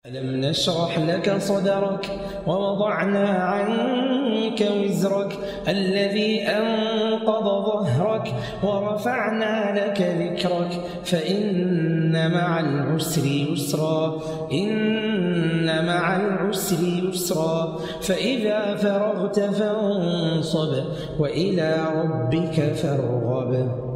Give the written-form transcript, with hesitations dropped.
ألم نشرح لك صدرك ووضعنا عنك وزرك الذي أنقض ظهرك ورفعنا لك ذكرك فإن مع العسر يسرا إن مع العسر يسرا فإذا فرغت فانصب وإلى ربك فارغب.